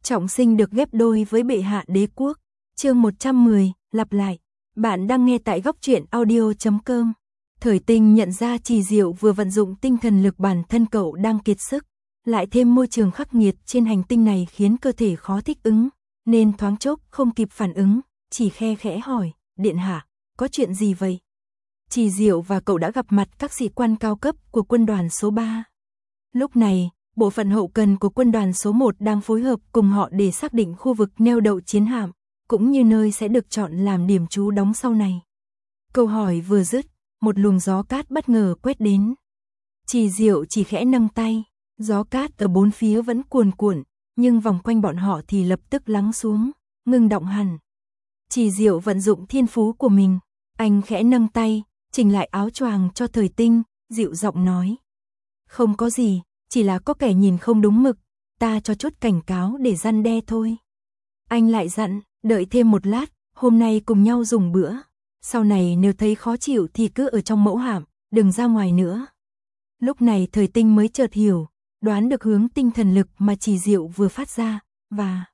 trọng sinh được ghép đôi với bệ hạ đế quốc. Chương 110, lặp lại. Bạn đang nghe tại góc truyện audio.com. Thời Tinh nhận ra Trì Diệu vừa vận dụng tinh thần lực bản thân cậu đang kiệt sức, lại thêm môi trường khắc nghiệt trên hành tinh này khiến cơ thể khó thích ứng, nên thoáng chốc không kịp phản ứng, chỉ khe khẽ hỏi, điện hạ, có chuyện gì vậy? Trì Diệu và cậu đã gặp mặt các sĩ quan cao cấp của quân đoàn số 3. Lúc này, bộ phận hậu cần của quân đoàn số 1 đang phối hợp cùng họ để xác định khu vực neo đậu chiến hạm, cũng như nơi sẽ được chọn làm điểm trú đóng sau này. Câu hỏi vừa dứt, một luồng gió cát bất ngờ quét đến. Trì Diệu chỉ khẽ nâng tay, gió cát ở bốn phía vẫn cuồn cuộn, nhưng vòng quanh bọn họ thì lập tức lắng xuống, ngưng động hẳn. Trì Diệu vận dụng thiên phú của mình, anh khẽ nâng tay, chỉnh lại áo choàng cho Thời Tinh, dịu giọng nói. Không có gì, chỉ là có kẻ nhìn không đúng mực, ta cho chút cảnh cáo để răn đe thôi. Anh lại dặn, đợi thêm một lát, hôm nay cùng nhau dùng bữa. Sau này nếu thấy khó chịu thì cứ ở trong mẫu hạm, đừng ra ngoài nữa. Lúc này Thời Tinh mới chợt hiểu, đoán được hướng tinh thần lực mà Trì Diệu vừa phát ra, và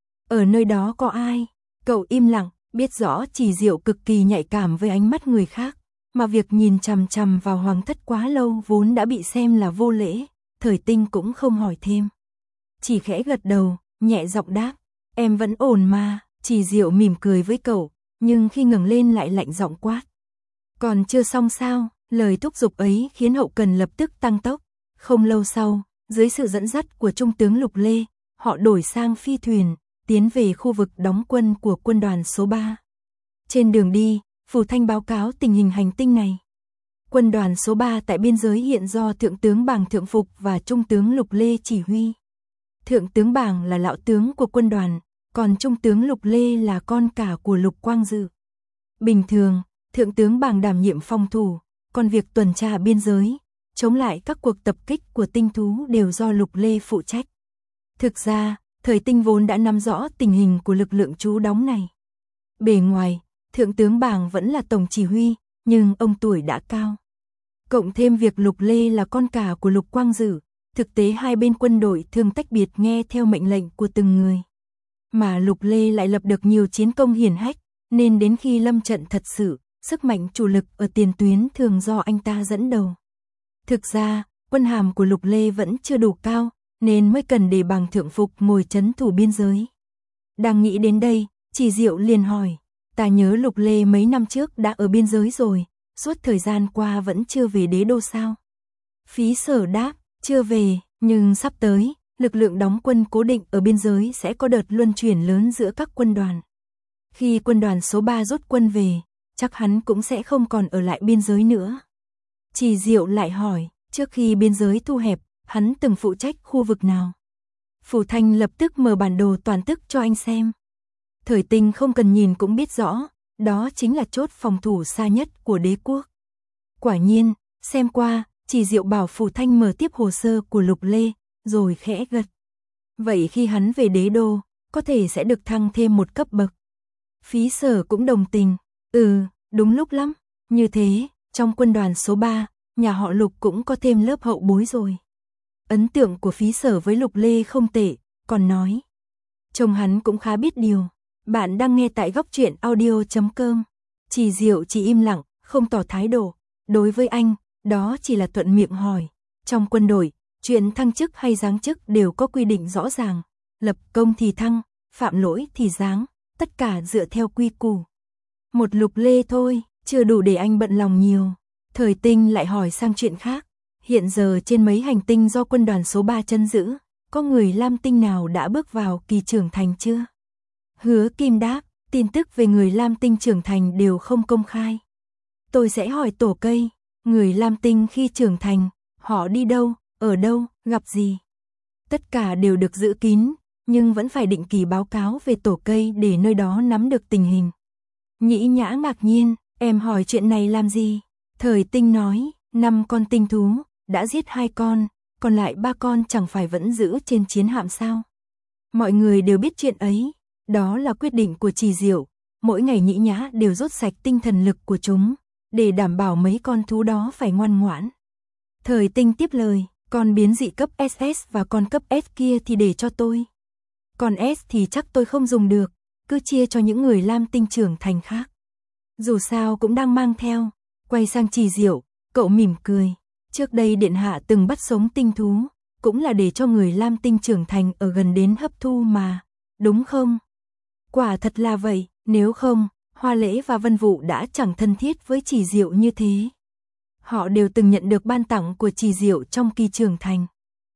ở nơi đó có ai? Cậu im lặng, biết rõ Trì Diệu cực kỳ nhạy cảm với ánh mắt người khác, mà việc nhìn chằm chằm vào hoàng thất quá lâu vốn đã bị xem là vô lễ. Thời Tinh cũng không hỏi thêm, chỉ khẽ gật đầu, nhẹ giọng đáp, em vẫn ổn mà. Trì Diệu mỉm cười với cậu, nhưng khi ngẩng lên lại lạnh giọng quát. Còn chưa xong sao? Lời thúc giục ấy khiến hậu cần lập tức tăng tốc. Không lâu sau, dưới sự dẫn dắt của Trung tướng Lục Lê, họ đổi sang phi thuyền, tiến về khu vực đóng quân của quân đoàn số 3. Trên đường đi, Phù Thanh báo cáo tình hình hành tinh này. Quân đoàn số 3 tại biên giới hiện do Thượng tướng Bàng Thượng Phục và Trung tướng Lục Lê chỉ huy. Thượng tướng Bàng là lão tướng của quân đoàn, còn Trung tướng Lục Lê là con cả của Lục Quang Dự. Bình thường, Thượng tướng Bàng đảm nhiệm phòng thủ, còn việc tuần tra biên giới, chống lại các cuộc tập kích của tinh thú đều do Lục Lê phụ trách. Thực ra, Thời Tinh vốn đã nắm rõ tình hình của lực lượng trú đóng này. Bề ngoài, Thượng tướng Bàng vẫn là tổng chỉ huy, nhưng ông tuổi đã cao. Cộng thêm việc Lục Lê là con cả của Lục Quang Dự, thực tế hai bên quân đội thường tách biệt nghe theo mệnh lệnh của từng người. Mà Lục Lê lại lập được nhiều chiến công hiển hách, nên đến khi lâm trận thật sự, sức mạnh chủ lực ở tiền tuyến thường do anh ta dẫn đầu. Thực ra, quân hàm của Lục Lê vẫn chưa đủ cao, nên mới cần để Bàng Thượng Phục ngồi trấn thủ biên giới. Đang nghĩ đến đây, Trì Diệu liền hỏi, ta nhớ Lục Lê mấy năm trước đã ở biên giới rồi, suốt thời gian qua vẫn chưa về đế đô sao? Phí Sở đáp, chưa về, nhưng sắp tới, lực lượng đóng quân cố định ở biên giới sẽ có đợt luân chuyển lớn giữa các quân đoàn. Khi quân đoàn số 3 rút quân về, chắc hắn cũng sẽ không còn ở lại biên giới nữa. Trì Diệu lại hỏi, trước khi biên giới thu hẹp, hắn từng phụ trách khu vực nào? Phù Thanh lập tức mở bản đồ toàn tức cho anh xem. Thời Tinh không cần nhìn cũng biết rõ, đó chính là chốt phòng thủ xa nhất của đế quốc. Quả nhiên, xem qua, Trì Diệu bảo Phù Thanh mở tiếp hồ sơ của Lục Lê, rồi khẽ gật. Vậy khi hắn về đế đô, có thể sẽ được thăng thêm một cấp bậc. Phí Sở cũng đồng tình, đúng lúc lắm, như thế, trong quân đoàn số 3, nhà họ Lục cũng có thêm lớp hậu bối rồi. Ấn tượng của Phí Sở với Lục Lê không tệ, còn nói. Chồng hắn cũng khá biết điều. Bạn đang nghe tại góc truyện audio.com. Trì Diệu chỉ im lặng, không tỏ thái độ. Đối với anh, đó chỉ là thuận miệng hỏi. Trong quân đội, chuyện thăng chức hay giáng chức đều có quy định rõ ràng. Lập công thì thăng, phạm lỗi thì giáng, tất cả dựa theo quy củ. Một Lục Lê thôi, chưa đủ để anh bận lòng nhiều. Thời Tinh lại hỏi sang chuyện khác. Hiện giờ trên mấy hành tinh do quân đoàn số 3 trấn giữ, có người Lam Tinh nào đã bước vào kỳ trưởng thành chưa? Hứa Kim đáp, tin tức về người Lam Tinh trưởng thành đều không công khai. Tôi sẽ hỏi tổ cây, người Lam Tinh khi trưởng thành, họ đi đâu, ở đâu, gặp gì? Tất cả đều được giữ kín, nhưng vẫn phải định kỳ báo cáo về tổ cây để nơi đó nắm được tình hình. Nhĩ Nhã ngạc nhiên, em hỏi chuyện này làm gì? Thời Tinh nói, 5 con tinh thú, đã giết 2 con, còn lại 3 con chẳng phải vẫn giữ trên chiến hạm sao? Mọi người đều biết chuyện ấy, đó là quyết định của Trì Diệu, mỗi ngày Nhĩ Nhã đều rút sạch tinh thần lực của chúng, để đảm bảo mấy con thú đó phải ngoan ngoãn. Thời Tinh tiếp lời, con biến dị cấp SS và con cấp S kia thì để cho tôi. Còn S thì chắc tôi không dùng được, cứ chia cho những người lam tinh trưởng thành khác. Dù sao cũng đang mang theo. Quay sang Trì Diệu, cậu mỉm cười. Trước đây điện hạ từng bắt sống tinh thú, cũng là để cho người lam tinh trưởng thành ở gần đến hấp thu mà, đúng không? Quả thật là vậy, nếu không, Hoa Lễ và Vân Vũ đã chẳng thân thiết với Trì Diệu như thế. Họ đều từng nhận được ban tặng của Trì Diệu trong kỳ trưởng thành.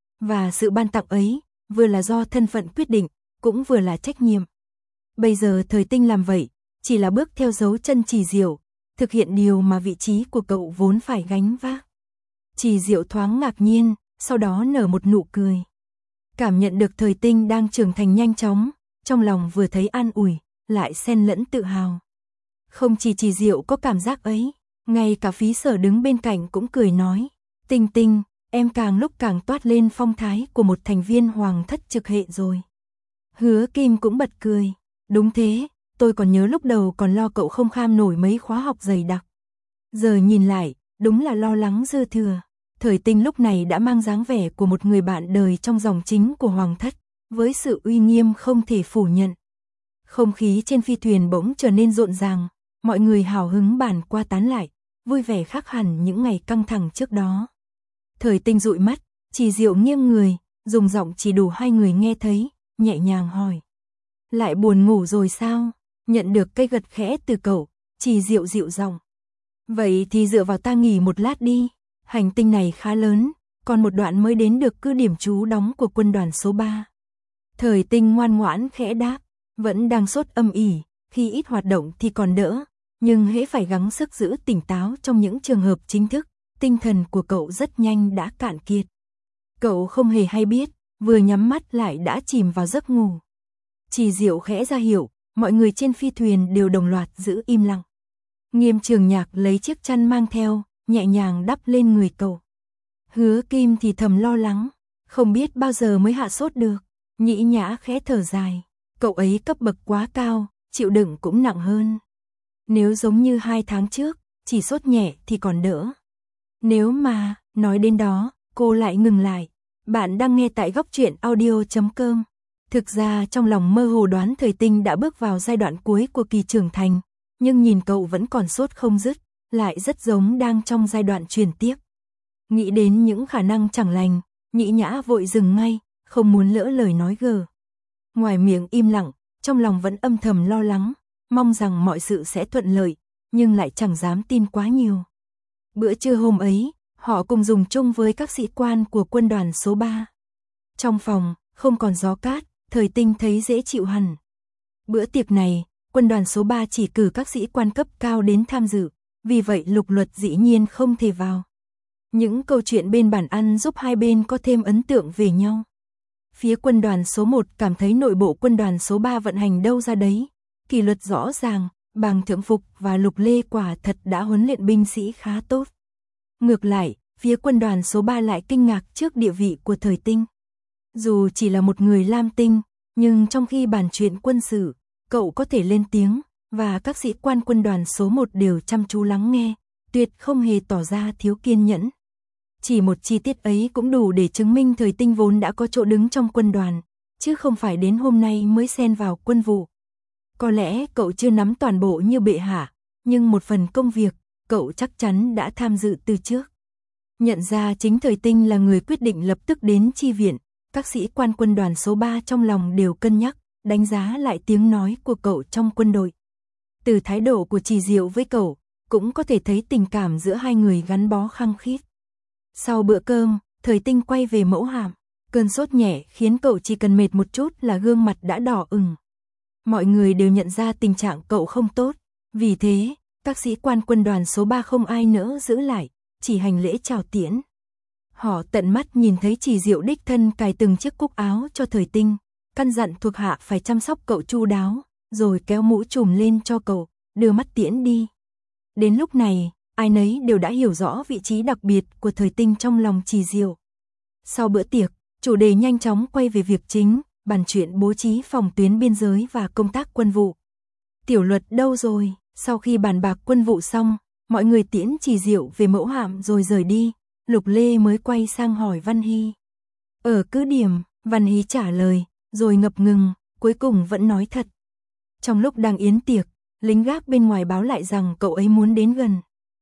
Và sự ban tặng ấy, vừa là do thân phận quyết định, cũng vừa là trách nhiệm. Bây giờ Thời Tinh làm vậy, chỉ là bước theo dấu chân Trì Diệu, thực hiện điều mà vị trí của cậu vốn phải gánh vác. Trì Diệu thoáng ngạc nhiên, sau đó nở một nụ cười. Cảm nhận được Thời Tinh đang trưởng thành nhanh chóng, trong lòng vừa thấy an ủi, lại xen lẫn tự hào. Không chỉ Trì Diệu có cảm giác ấy, ngay cả Phí Sở đứng bên cạnh cũng cười nói, Tinh Tinh, em càng lúc càng toát lên phong thái của một thành viên hoàng thất trực hệ rồi. Hứa Kim cũng bật cười, đúng thế, tôi còn nhớ lúc đầu còn lo cậu không kham nổi mấy khóa học dày đặc. Giờ nhìn lại, đúng là lo lắng dư thừa. Thời Tinh lúc này đã mang dáng vẻ của một người bạn đời trong dòng chính của hoàng thất, với sự uy nghiêm không thể phủ nhận. Không khí trên phi thuyền bỗng trở nên rộn ràng, mọi người hào hứng bàn qua tán lại, vui vẻ khác hẳn những ngày căng thẳng trước đó. Thời Tinh dụi mắt, Trì Diệu nghiêng người, dùng giọng chỉ đủ hai người nghe thấy, nhẹ nhàng hỏi. Lại buồn ngủ rồi sao? Nhận được cây gật khẽ từ cậu, Trì Diệu dịu giọng. Vậy thì dựa vào ta nghỉ một lát đi, hành tinh này khá lớn, còn một đoạn mới đến được cứ điểm trú đóng của quân đoàn số 3. Thời Tinh ngoan ngoãn khẽ đáp, vẫn đang sốt âm ỉ, khi ít hoạt động thì còn đỡ, nhưng hễ phải gắng sức giữ tỉnh táo trong những trường hợp chính thức, tinh thần của cậu rất nhanh đã cạn kiệt. Cậu không hề hay biết, vừa nhắm mắt lại đã chìm vào giấc ngủ. Trì Diệu khẽ ra hiệu, mọi người trên phi thuyền đều đồng loạt giữ im lặng. Nghiêm Trường Nhạc lấy chiếc chăn mang theo, nhẹ nhàng đắp lên người cậu. Hứa Kim thì thầm lo lắng, không biết bao giờ mới hạ sốt được. Nhĩ Nhã khẽ thở dài, cậu ấy cấp bậc quá cao, chịu đựng cũng nặng hơn. Nếu giống như 2 tháng trước, chỉ sốt nhẹ thì còn đỡ. Nếu mà, nói đến đó, cô lại ngừng lại. Bạn đang nghe tại góc truyện audio.com. Thực ra trong lòng mơ hồ đoán Thời Tinh đã bước vào giai đoạn cuối của kỳ trưởng thành, nhưng nhìn cậu vẫn còn sốt không dứt, lại rất giống đang trong giai đoạn chuyển tiếp. Nghĩ đến những khả năng chẳng lành, Nhĩ Nhã vội dừng ngay, không muốn lỡ lời nói gờ. Ngoài miệng im lặng, trong lòng vẫn âm thầm lo lắng, mong rằng mọi sự sẽ thuận lợi, nhưng lại chẳng dám tin quá nhiều. Bữa trưa hôm ấy, họ cùng dùng chung với các sĩ quan của quân đoàn số 3. Trong phòng, không còn gió cát, Thời Tinh thấy dễ chịu hẳn. Bữa tiệc này, quân đoàn số 3 chỉ cử các sĩ quan cấp cao đến tham dự, vì vậy Lục Luật dĩ nhiên không thể vào. Những câu chuyện bên bàn ăn giúp hai bên có thêm ấn tượng về nhau. Phía quân đoàn số 1 cảm thấy nội bộ quân đoàn số 3 vận hành đâu ra đấy, kỷ luật rõ ràng, Bàng Thượng Phục và Lục Lê quả thật đã huấn luyện binh sĩ khá tốt. Ngược lại, phía quân đoàn số 3 lại kinh ngạc trước địa vị của Thời Tinh. Dù chỉ là một người lam tinh, nhưng trong khi bàn chuyện quân sự, cậu có thể lên tiếng, và các sĩ quan quân đoàn số 1 đều chăm chú lắng nghe, tuyệt không hề tỏ ra thiếu kiên nhẫn. Chỉ một chi tiết ấy cũng đủ để chứng minh Thời Tinh vốn đã có chỗ đứng trong quân đoàn, chứ không phải đến hôm nay mới xen vào quân vụ. Có lẽ cậu chưa nắm toàn bộ như bệ hạ, nhưng một phần công việc, cậu chắc chắn đã tham dự từ trước. Nhận ra chính Thời Tinh là người quyết định lập tức đến chi viện, các sĩ quan quân đoàn số 3 trong lòng đều cân nhắc, đánh giá lại tiếng nói của cậu trong quân đội. Từ thái độ của Trì Diệu với cậu, cũng có thể thấy tình cảm giữa hai người gắn bó khăng khít. Sau bữa cơm, Thời Tinh quay về mẫu hạm, cơn sốt nhẹ khiến cậu chỉ cần mệt một chút là gương mặt đã đỏ ửng. Mọi người đều nhận ra tình trạng cậu không tốt, vì thế, các sĩ quan quân đoàn số 3 không ai nỡ giữ lại, chỉ hành lễ chào tiễn. Họ tận mắt nhìn thấy Trì Diệu đích thân cài từng chiếc cúc áo cho Thời Tinh, căn dặn thuộc hạ phải chăm sóc cậu chu đáo, rồi kéo mũ trùm lên cho cậu, đưa mắt tiễn đi. Đến lúc này, ai nấy đều đã hiểu rõ vị trí đặc biệt của Thời Tinh trong lòng Trì Diệu. Sau bữa tiệc, chủ đề nhanh chóng quay về việc chính, bàn chuyện bố trí phòng tuyến biên giới và công tác quân vụ. Tiểu Luật đâu rồi? Sau khi bàn bạc quân vụ xong, mọi người tiễn Trì Diệu về mẫu hạm rồi rời đi, Lục Lê mới quay sang hỏi Văn Hy. Ở cứ điểm, Văn Hy trả lời, rồi ngập ngừng, cuối cùng vẫn nói thật. Trong lúc đang yến tiệc, lính gác bên ngoài báo lại rằng cậu ấy muốn đến gần.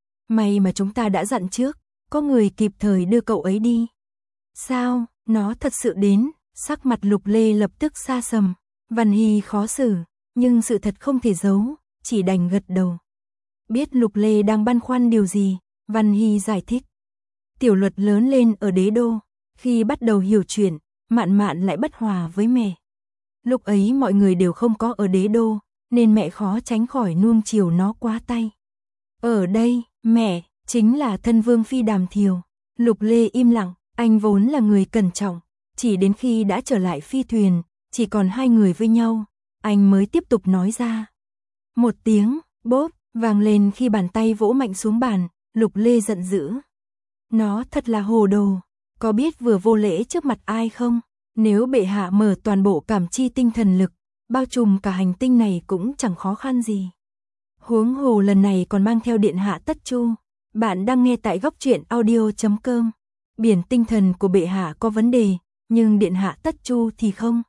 May mà chúng ta đã dặn trước, có người kịp thời đưa cậu ấy đi. Sao, nó thật sự đến? Sắc mặt Lục Lê lập tức xa sầm. Văn Hy khó xử, nhưng sự thật không thể giấu, chỉ đành gật đầu. Biết Lục Lê đang băn khoăn điều gì, Văn Hy giải thích. Tiểu Luật lớn lên ở Đế Đô, khi bắt đầu hiểu chuyện, Mạn Mạn lại bất hòa với mẹ. Lúc ấy mọi người đều không có ở Đế Đô, nên mẹ khó tránh khỏi nuông chiều nó quá tay. Ở đây, mẹ, chính là thân vương phi Đàm Thiều. Lục Lê im lặng, anh vốn là người cẩn trọng, chỉ đến khi đã trở lại phi thuyền, chỉ còn hai người với nhau, anh mới tiếp tục nói ra. Một tiếng, bốp, vang lên khi bàn tay vỗ mạnh xuống bàn, Lục Lê giận dữ. Nó thật là hồ đồ, có biết vừa vô lễ trước mặt ai không? Nếu bệ hạ mở toàn bộ cảm chi tinh thần lực, bao trùm cả hành tinh này cũng chẳng khó khăn gì. Huống hồ lần này còn mang theo điện hạ Tất Chu. Bạn đang nghe tại góc truyện audio.com. Biển tinh thần của bệ hạ có vấn đề, nhưng điện hạ Tất Chu thì không.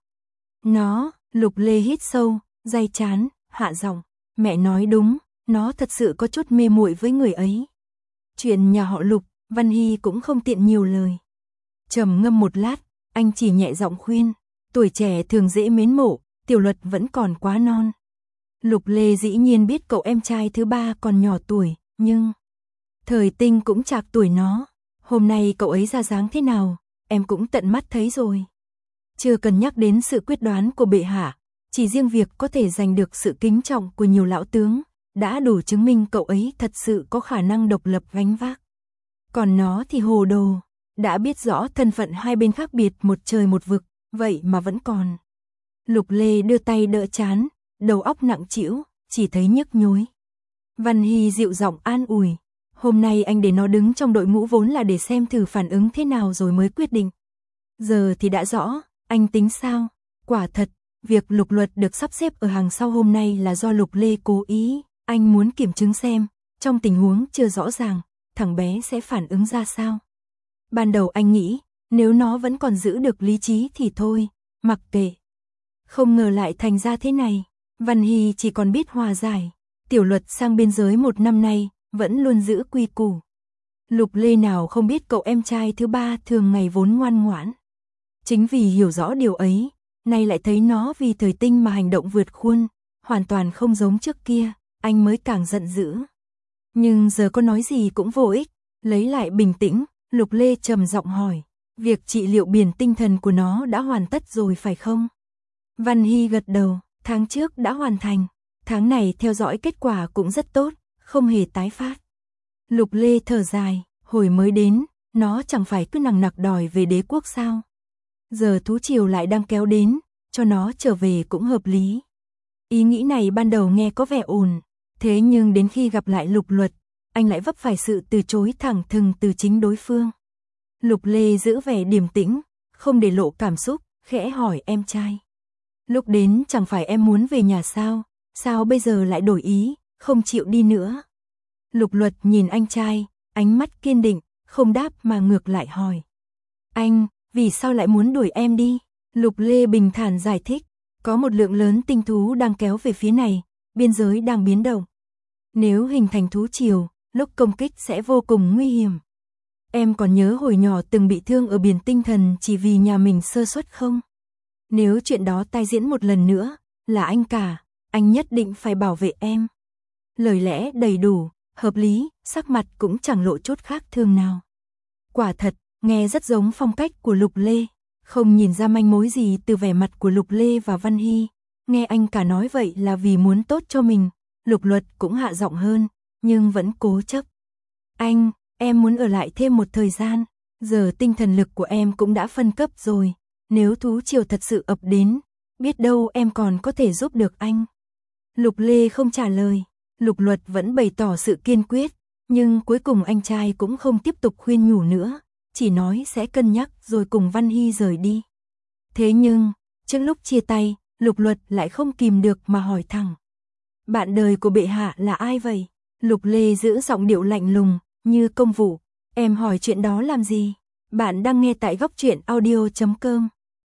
Nó, Lục Lê hít sâu, day chán, hạ giọng. Mẹ nói đúng, nó thật sự có chút mê muội với người ấy. Chuyện nhà họ Lục, Văn Hy cũng không tiện nhiều lời. Trầm ngâm một lát, anh chỉ nhẹ giọng khuyên. Tuổi trẻ thường dễ mến mộ, Tiểu Luật vẫn còn quá non. Lục Lê dĩ nhiên biết cậu em trai thứ ba còn nhỏ tuổi, nhưng Thời Tinh cũng trạc tuổi nó. Hôm nay cậu ấy ra dáng thế nào, em cũng tận mắt thấy rồi. Chưa cần nhắc đến sự quyết đoán của bệ hạ, chỉ riêng việc có thể giành được sự kính trọng của nhiều lão tướng, đã đủ chứng minh cậu ấy thật sự có khả năng độc lập gánh vác. Còn nó thì hồ đồ, đã biết rõ thân phận hai bên khác biệt một trời một vực, vậy mà vẫn còn. Lục Lê đưa tay đỡ chán, đầu óc nặng trĩu, chỉ thấy nhức nhối. Văn Hy dịu giọng an ủi. Hôm nay anh để nó đứng trong đội ngũ vốn là để xem thử phản ứng thế nào rồi mới quyết định. Giờ thì đã rõ, anh tính sao? Quả thật, việc Lục Luật được sắp xếp ở hàng sau hôm nay là do Lục Lê cố ý. Anh muốn kiểm chứng xem, trong tình huống chưa rõ ràng, thằng bé sẽ phản ứng ra sao. Ban đầu anh nghĩ, nếu nó vẫn còn giữ được lý trí thì thôi, mặc kệ. Không ngờ lại thành ra thế này. Văn Hy chỉ còn biết hòa giải. Tiểu Luật sang biên giới một năm nay, vẫn luôn giữ quy củ. Lục Lê nào không biết cậu em trai thứ ba thường ngày vốn ngoan ngoãn. Chính vì hiểu rõ điều ấy, nay lại thấy nó vì Thời Tinh mà hành động vượt khuôn, hoàn toàn không giống trước kia, anh mới càng giận dữ. Nhưng giờ có nói gì cũng vô ích, lấy lại bình tĩnh, Lục Lê trầm giọng hỏi, việc trị liệu biển tinh thần của nó đã hoàn tất rồi phải không? Văn Hy gật đầu, tháng trước đã hoàn thành, tháng này theo dõi kết quả cũng rất tốt, không hề tái phát. Lục Lê thở dài, hồi mới đến, nó chẳng phải cứ nằng nặc đòi về đế quốc sao? Giờ thú triều lại đang kéo đến, cho nó trở về cũng hợp lý. Ý nghĩ này ban đầu nghe có vẻ ổn, thế nhưng đến khi gặp lại Lục Luật, anh lại vấp phải sự từ chối thẳng thừng từ chính đối phương. Lục Lê giữ vẻ điềm tĩnh, không để lộ cảm xúc, khẽ hỏi em trai. Lúc đến chẳng phải em muốn về nhà sao, sao bây giờ lại đổi ý, không chịu đi nữa? Lục Luật nhìn anh trai, ánh mắt kiên định, không đáp mà ngược lại hỏi. Anh, vì sao lại muốn đuổi em đi? Lục Lê bình thản giải thích, có một lượng lớn tinh thú đang kéo về phía này, biên giới đang biến động. Nếu hình thành thú triều, lúc công kích sẽ vô cùng nguy hiểm. Em còn nhớ hồi nhỏ từng bị thương ở biển tinh thần chỉ vì nhà mình sơ suất không? Nếu chuyện đó tái diễn một lần nữa, là anh cả, anh nhất định phải bảo vệ em. Lời lẽ đầy đủ, hợp lý, sắc mặt cũng chẳng lộ chút khác thường nào. Quả thật, nghe rất giống phong cách của Lục Lê, không nhìn ra manh mối gì từ vẻ mặt của Lục Lê và Văn Hy. Nghe anh cả nói vậy là vì muốn tốt cho mình, Lục Luật cũng hạ giọng hơn, nhưng vẫn cố chấp. Anh, em muốn ở lại thêm một thời gian, giờ tinh thần lực của em cũng đã phân cấp rồi, nếu thú triều thật sự ập đến, biết đâu em còn có thể giúp được anh. Lục Lê không trả lời, Lục Luật vẫn bày tỏ sự kiên quyết, nhưng cuối cùng anh trai cũng không tiếp tục khuyên nhủ nữa, chỉ nói sẽ cân nhắc rồi cùng Văn Hy rời đi. Thế nhưng, trước lúc chia tay, Lục Luật lại không kìm được mà hỏi thẳng. Bạn đời của bệ hạ là ai vậy? Lục Lê giữ giọng điệu lạnh lùng, như công vụ. Em hỏi chuyện đó làm gì? Bạn đang nghe tại góc truyện audio.com.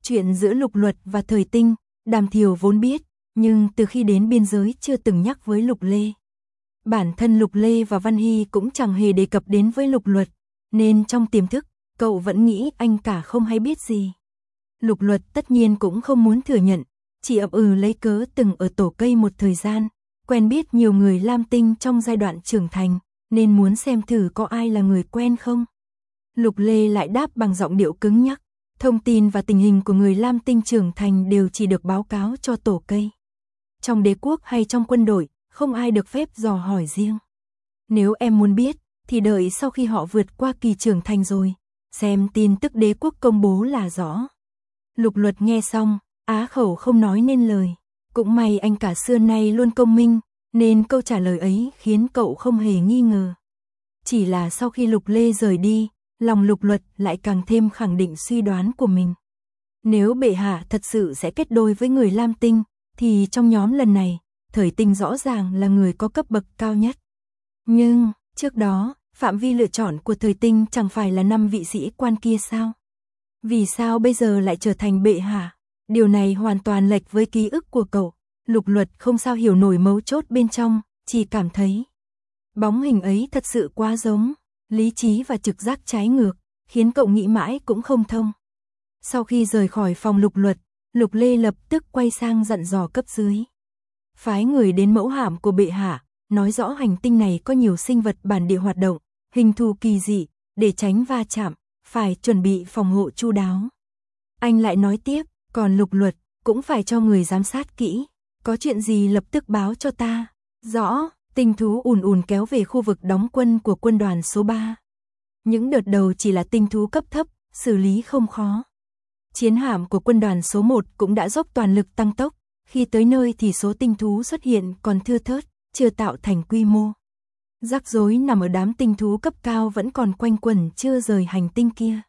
Chuyện giữa Lục Luật và Thời Tinh, Đàm Thiều vốn biết, nhưng từ khi đến biên giới chưa từng nhắc với Lục Lê. Bản thân Lục Lê và Văn Hy cũng chẳng hề đề cập đến với Lục Luật, nên trong tiềm thức, cậu vẫn nghĩ anh cả không hay biết gì. Lục Luật tất nhiên cũng không muốn thừa nhận, chỉ ậm lấy cớ từng ở tổ cây một thời gian, quen biết nhiều người Lam Tinh trong giai đoạn trưởng thành, nên muốn xem thử có ai là người quen không. Lục Lê lại đáp bằng giọng điệu cứng nhắc, thông tin và tình hình của người Lam Tinh trưởng thành đều chỉ được báo cáo cho tổ cây. Trong đế quốc hay trong quân đội, không ai được phép dò hỏi riêng. Nếu em muốn biết, thì đợi sau khi họ vượt qua kỳ trưởng thành rồi, xem tin tức đế quốc công bố là rõ. Lục Luật nghe xong, á khẩu không nói nên lời. Cũng may anh cả xưa nay luôn công minh, nên câu trả lời ấy khiến cậu không hề nghi ngờ. Chỉ là sau khi Lục Lê rời đi, lòng Lục Luật lại càng thêm khẳng định suy đoán của mình. Nếu bệ hạ thật sự sẽ kết đôi với người Lam Tinh, thì trong nhóm lần này, Thời Tinh rõ ràng là người có cấp bậc cao nhất. Nhưng, trước đó, phạm vi lựa chọn của Thời Tinh chẳng phải là 5 vị sĩ quan kia sao? Vì sao bây giờ lại trở thành bệ hạ? Điều này hoàn toàn lệch với ký ức của cậu. Lục Luật không sao hiểu nổi mấu chốt bên trong, chỉ cảm thấy bóng hình ấy thật sự quá giống, lý trí và trực giác trái ngược, khiến cậu nghĩ mãi cũng không thông. Sau khi rời khỏi phòng Lục Luật, Lục Lê lập tức quay sang dặn dò cấp dưới. Phái người đến mẫu hạm của bệ hạ, nói rõ hành tinh này có nhiều sinh vật bản địa hoạt động, hình thù kỳ dị, để tránh va chạm, phải chuẩn bị phòng hộ chu đáo. Anh lại nói tiếp, còn Lục Luật cũng phải cho người giám sát kỹ, có chuyện gì lập tức báo cho ta. Rõ, tinh thú ùn ùn kéo về khu vực đóng quân của quân đoàn số 3. Những đợt đầu chỉ là tinh thú cấp thấp, xử lý không khó. Chiến hạm của quân đoàn số 1 cũng đã dốc toàn lực tăng tốc, khi tới nơi thì số tinh thú xuất hiện còn thưa thớt, chưa tạo thành quy mô. Rắc rối nằm ở đám tinh thú cấp cao vẫn còn quanh quẩn chưa rời hành tinh kia.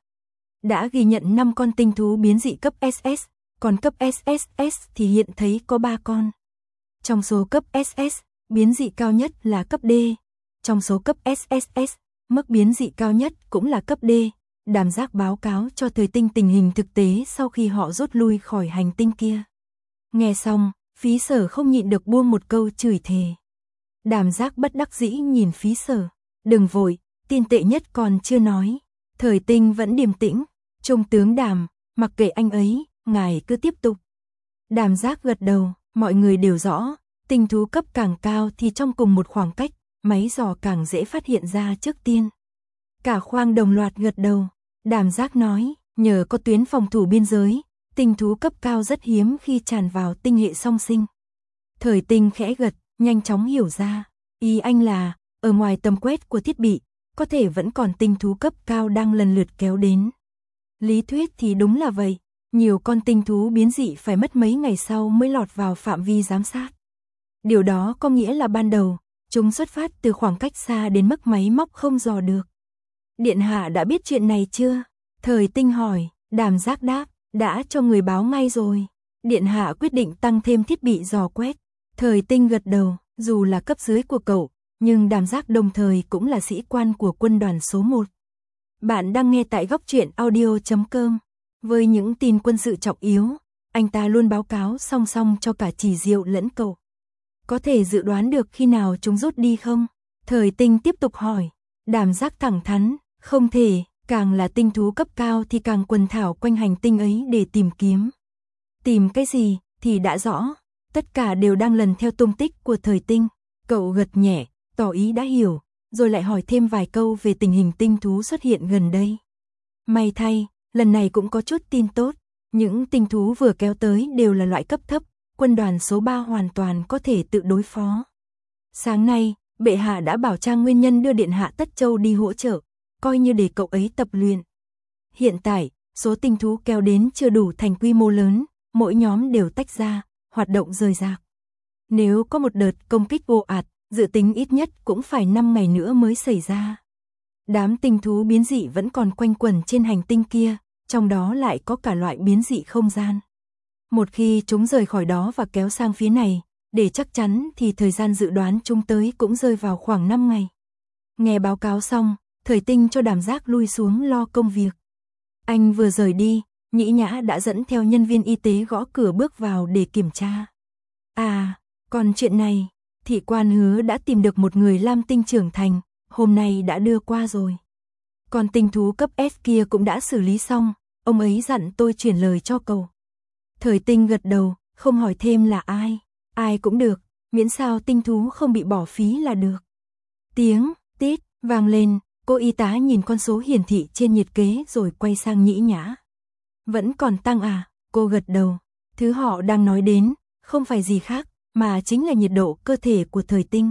Đã ghi nhận 5 con tinh thú biến dị cấp SS, còn cấp SSS thì hiện thấy có 3 con. Trong số cấp SS, biến dị cao nhất là cấp D. Trong số cấp SSS, mức biến dị cao nhất cũng là cấp D. Đàm Giác báo cáo cho Thời Tinh tình hình thực tế sau khi họ rút lui khỏi hành tinh kia. Nghe xong, Phí Sở không nhịn được buông một câu chửi thề. Đàm Giác bất đắc dĩ nhìn Phí Sở. Đừng vội, tin tệ nhất còn chưa nói. Thời Tinh vẫn điềm tĩnh. Trung tướng Đàm, mặc kệ anh ấy, ngài cứ tiếp tục. Đàm Giác gật đầu, mọi người đều rõ, tinh thú cấp càng cao thì trong cùng một khoảng cách, máy dò càng dễ phát hiện ra trước tiên. Cả khoang đồng loạt gật đầu. Đàm Giác nói, nhờ có tuyến phòng thủ biên giới, tinh thú cấp cao rất hiếm khi tràn vào tinh hệ song sinh. Thời Tinh khẽ gật, nhanh chóng hiểu ra. Ý anh là, ở ngoài tầm quét của thiết bị, có thể vẫn còn tinh thú cấp cao đang lần lượt kéo đến. Lý thuyết thì đúng là vậy, nhiều con tinh thú biến dị phải mất mấy ngày sau mới lọt vào phạm vi giám sát. Điều đó có nghĩa là ban đầu, chúng xuất phát từ khoảng cách xa đến mức máy móc không dò được. Điện hạ đã biết chuyện này chưa? Thời Tinh hỏi. Đàm Giác đáp, đã cho người báo ngay rồi. Điện hạ quyết định tăng thêm thiết bị dò quét. Thời Tinh gật đầu, dù là cấp dưới của cậu, nhưng Đàm Giác đồng thời cũng là sĩ quan của quân đoàn số 1. Bạn đang nghe tại góc truyện audio.com. Với những tin quân sự trọng yếu, anh ta luôn báo cáo song song cho cả Chỉ Diệu lẫn cậu. Có thể dự đoán được khi nào chúng rút đi không? Thời Tinh tiếp tục hỏi. Đàm Giác thẳng thắn, không thể, càng là tinh thú cấp cao thì càng quần thảo quanh hành tinh ấy để tìm kiếm. Tìm cái gì thì đã rõ, tất cả đều đang lần theo tung tích của Thời Tinh. Cậu gật nhẹ, tỏ ý đã hiểu, rồi lại hỏi thêm vài câu về tình hình tinh thú xuất hiện gần đây. May thay, lần này cũng có chút tin tốt, những tinh thú vừa kéo tới đều là loại cấp thấp, quân đoàn số 3 hoàn toàn có thể tự đối phó. Sáng nay, bệ hạ đã bảo Trang Nguyên Nhân đưa điện hạ Tất Châu đi hỗ trợ, coi như để cậu ấy tập luyện. Hiện tại, số tinh thú kéo đến chưa đủ thành quy mô lớn, mỗi nhóm đều tách ra, hoạt động rời rạc. Nếu có một đợt công kích ồ ạt, dự tính ít nhất cũng phải 5 ngày nữa mới xảy ra. Đám tinh thú biến dị vẫn còn quanh quẩn trên hành tinh kia, trong đó lại có cả loại biến dị không gian. Một khi chúng rời khỏi đó và kéo sang phía này, để chắc chắn thì thời gian dự đoán chúng tới cũng rơi vào khoảng 5 ngày. Nghe báo cáo xong, Thời Tinh cho Đàm Giác lui xuống lo công việc. Anh vừa rời đi, Nhĩ Nhã đã dẫn theo nhân viên y tế gõ cửa bước vào để kiểm tra. À, còn chuyện này, thị quan hứa đã tìm được một người lam tinh trưởng thành, hôm nay đã đưa qua rồi. Còn tinh thú cấp S kia cũng đã xử lý xong, ông ấy dặn tôi chuyển lời cho cậu. Thời Tinh gật đầu, không hỏi thêm là ai cũng được, miễn sao tinh thú không bị bỏ phí là được. Tiếng tít vang lên, cô y tá nhìn con số hiển thị trên nhiệt kế rồi quay sang Nhĩ Nhã. Vẫn còn tăng à? Cô gật đầu. Thứ họ đang nói đến, không phải gì khác, mà chính là nhiệt độ cơ thể của Thời Tinh.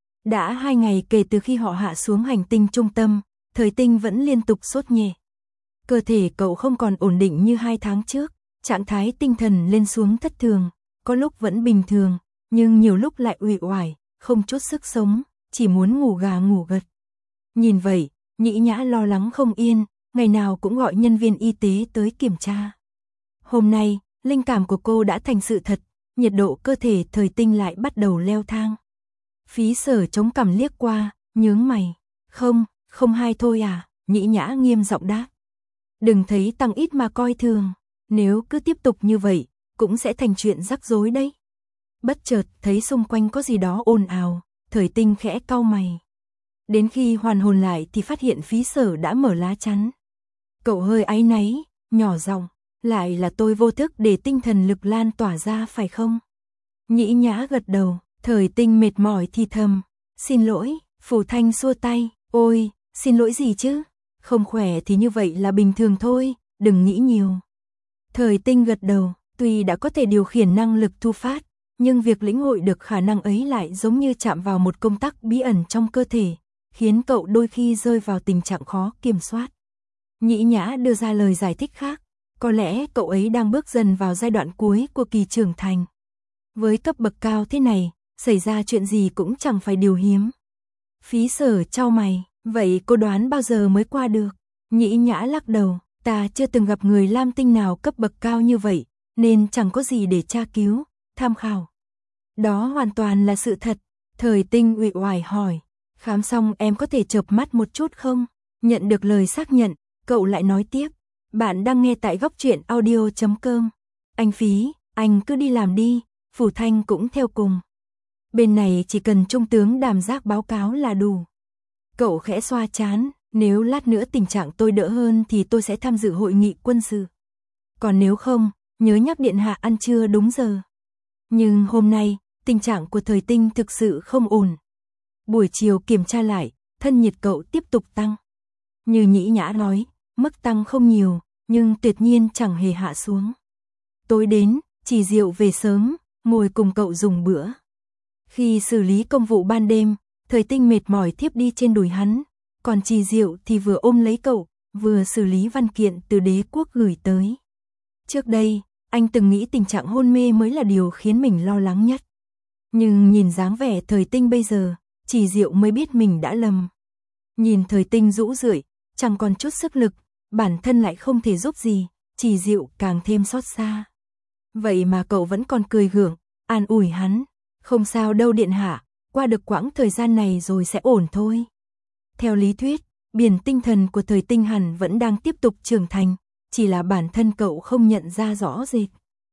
Đã 2 ngày kể từ khi họ hạ xuống hành tinh trung tâm, Thời Tinh vẫn liên tục sốt nhẹ. Cơ thể cậu không còn ổn định như 2 tháng trước, trạng thái tinh thần lên xuống thất thường, có lúc vẫn bình thường, nhưng nhiều lúc lại uể oải, không chút sức sống, chỉ muốn ngủ gà ngủ gật. Nhìn vậy, Nhĩ Nhã lo lắng không yên, ngày nào cũng gọi nhân viên y tế tới kiểm tra. Hôm nay, linh cảm của cô đã thành sự thật, nhiệt độ cơ thể Thời Tinh lại bắt đầu leo thang. Phí Sở chống cằm liếc qua, nhướng mày. Không hay thôi à, Nhĩ Nhã nghiêm giọng đáp. Đừng thấy tăng ít mà coi thường, nếu cứ tiếp tục như vậy, cũng sẽ thành chuyện rắc rối đấy. Bất chợt thấy xung quanh có gì đó ồn ào, Thời Tinh khẽ cau mày. Đến khi hoàn hồn lại thì phát hiện Phí Sở đã mở lá chắn. Cậu hơi áy náy, nhỏ giọng, lại là tôi vô thức để tinh thần lực lan tỏa ra phải không? Nhĩ Nhã gật đầu, Thời Tinh mệt mỏi thì thầm. Xin lỗi, Phủ Thanh xua tay, ôi, xin lỗi gì chứ? Không khỏe thì như vậy là bình thường thôi, đừng nghĩ nhiều. Thời Tinh gật đầu, tuy đã có thể điều khiển năng lực thu phát, nhưng việc lĩnh hội được khả năng ấy lại giống như chạm vào một công tắc bí ẩn trong cơ thể, khiến cậu đôi khi rơi vào tình trạng khó kiểm soát. Nhĩ Nhã đưa ra lời giải thích khác, có lẽ cậu ấy đang bước dần vào giai đoạn cuối của kỳ trưởng thành. Với cấp bậc cao thế này, xảy ra chuyện gì cũng chẳng phải điều hiếm. Phí Sở chau mày, vậy cô đoán bao giờ mới qua được? Nhĩ Nhã lắc đầu, ta chưa từng gặp người lam tinh nào cấp bậc cao như vậy, nên chẳng có gì để tra cứu, tham khảo. Đó hoàn toàn là sự thật. Thời Tinh uể oải hỏi, khám xong em có thể chợp mắt một chút không? Nhận được lời xác nhận, cậu lại nói tiếp, bạn đang nghe tại góc truyện audio.com. Anh Phí, anh cứ đi làm đi, Phủ Thanh cũng theo cùng. Bên này chỉ cần Trung tướng Đàm Giác báo cáo là đủ. Cậu khẽ xoa trán, nếu lát nữa tình trạng tôi đỡ hơn thì tôi sẽ tham dự hội nghị quân sự. Còn nếu không, nhớ nhắc điện hạ ăn trưa đúng giờ. Nhưng hôm nay, tình trạng của Thời Tinh thực sự không ổn. Buổi chiều kiểm tra lại, thân nhiệt cậu tiếp tục tăng. Như Nhĩ Nhã nói, mức tăng không nhiều, nhưng tuyệt nhiên chẳng hề hạ xuống. Tối đến, Chỉ Diệu về sớm, ngồi cùng cậu dùng bữa. Khi xử lý công vụ ban đêm, Thời Tinh mệt mỏi thiếp đi trên đùi hắn, còn Chỉ Diệu thì vừa ôm lấy cậu, vừa xử lý văn kiện từ đế quốc gửi tới. Trước đây, anh từng nghĩ tình trạng hôn mê mới là điều khiến mình lo lắng nhất. Nhưng nhìn dáng vẻ Thời Tinh bây giờ, Chỉ Diệu mới biết mình đã lầm. Nhìn Thời Tinh rũ rượi, chẳng còn chút sức lực, bản thân lại không thể giúp gì, Chỉ Diệu càng thêm xót xa. Vậy mà cậu vẫn còn cười gượng, an ủi hắn, không sao đâu điện hạ, qua được quãng thời gian này rồi sẽ ổn thôi. Theo lý thuyết, biển tinh thần của Thời Tinh hẳn vẫn đang tiếp tục trưởng thành, chỉ là bản thân cậu không nhận ra rõ rệt.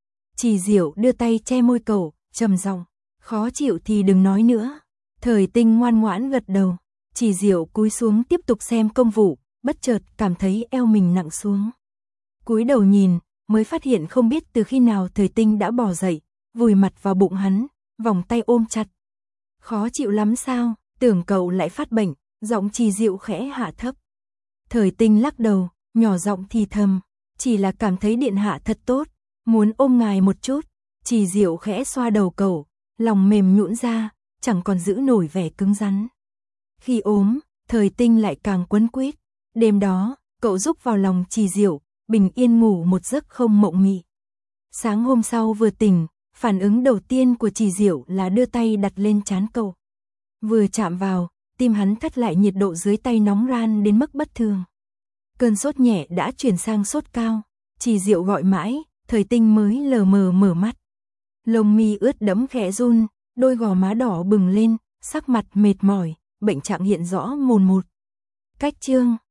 Chỉ Diệu đưa tay che môi cậu, trầm giọng, khó chịu thì đừng nói nữa. Thời Tinh ngoan ngoãn gật đầu, Chỉ Diệu cúi xuống tiếp tục xem công vụ, bất chợt cảm thấy eo mình nặng xuống. Cúi đầu nhìn, mới phát hiện không biết từ khi nào Thời Tinh đã bò dậy, vùi mặt vào bụng hắn, vòng tay ôm chặt. Khó chịu lắm sao, tưởng cậu lại phát bệnh, giọng Chỉ Diệu khẽ hạ thấp. Thời Tinh lắc đầu, nhỏ giọng thì thầm, chỉ là cảm thấy điện hạ thật tốt, muốn ôm ngài một chút. Chỉ Diệu khẽ xoa đầu cậu, lòng mềm nhũn ra, chẳng còn giữ nổi vẻ cứng rắn. Khi ốm, Thời Tinh lại càng quấn quýt. Đêm đó, cậu rúc vào lòng Chỉ Diệu, bình yên ngủ một giấc không mộng mị. Sáng hôm sau vừa tỉnh, phản ứng đầu tiên của Chỉ Diệu là đưa tay đặt lên trán cậu. Vừa chạm vào, tim hắn thắt lại, nhiệt độ dưới tay nóng ran đến mức bất thường. Cơn sốt nhẹ đã chuyển sang sốt cao, Chỉ Diệu gọi mãi, Thời Tinh mới lờ mờ mở mắt. Lông mi ướt đẫm khẽ run, đôi gò má đỏ bừng lên, sắc mặt mệt mỏi, bệnh trạng hiện rõ mồn một. Cách chương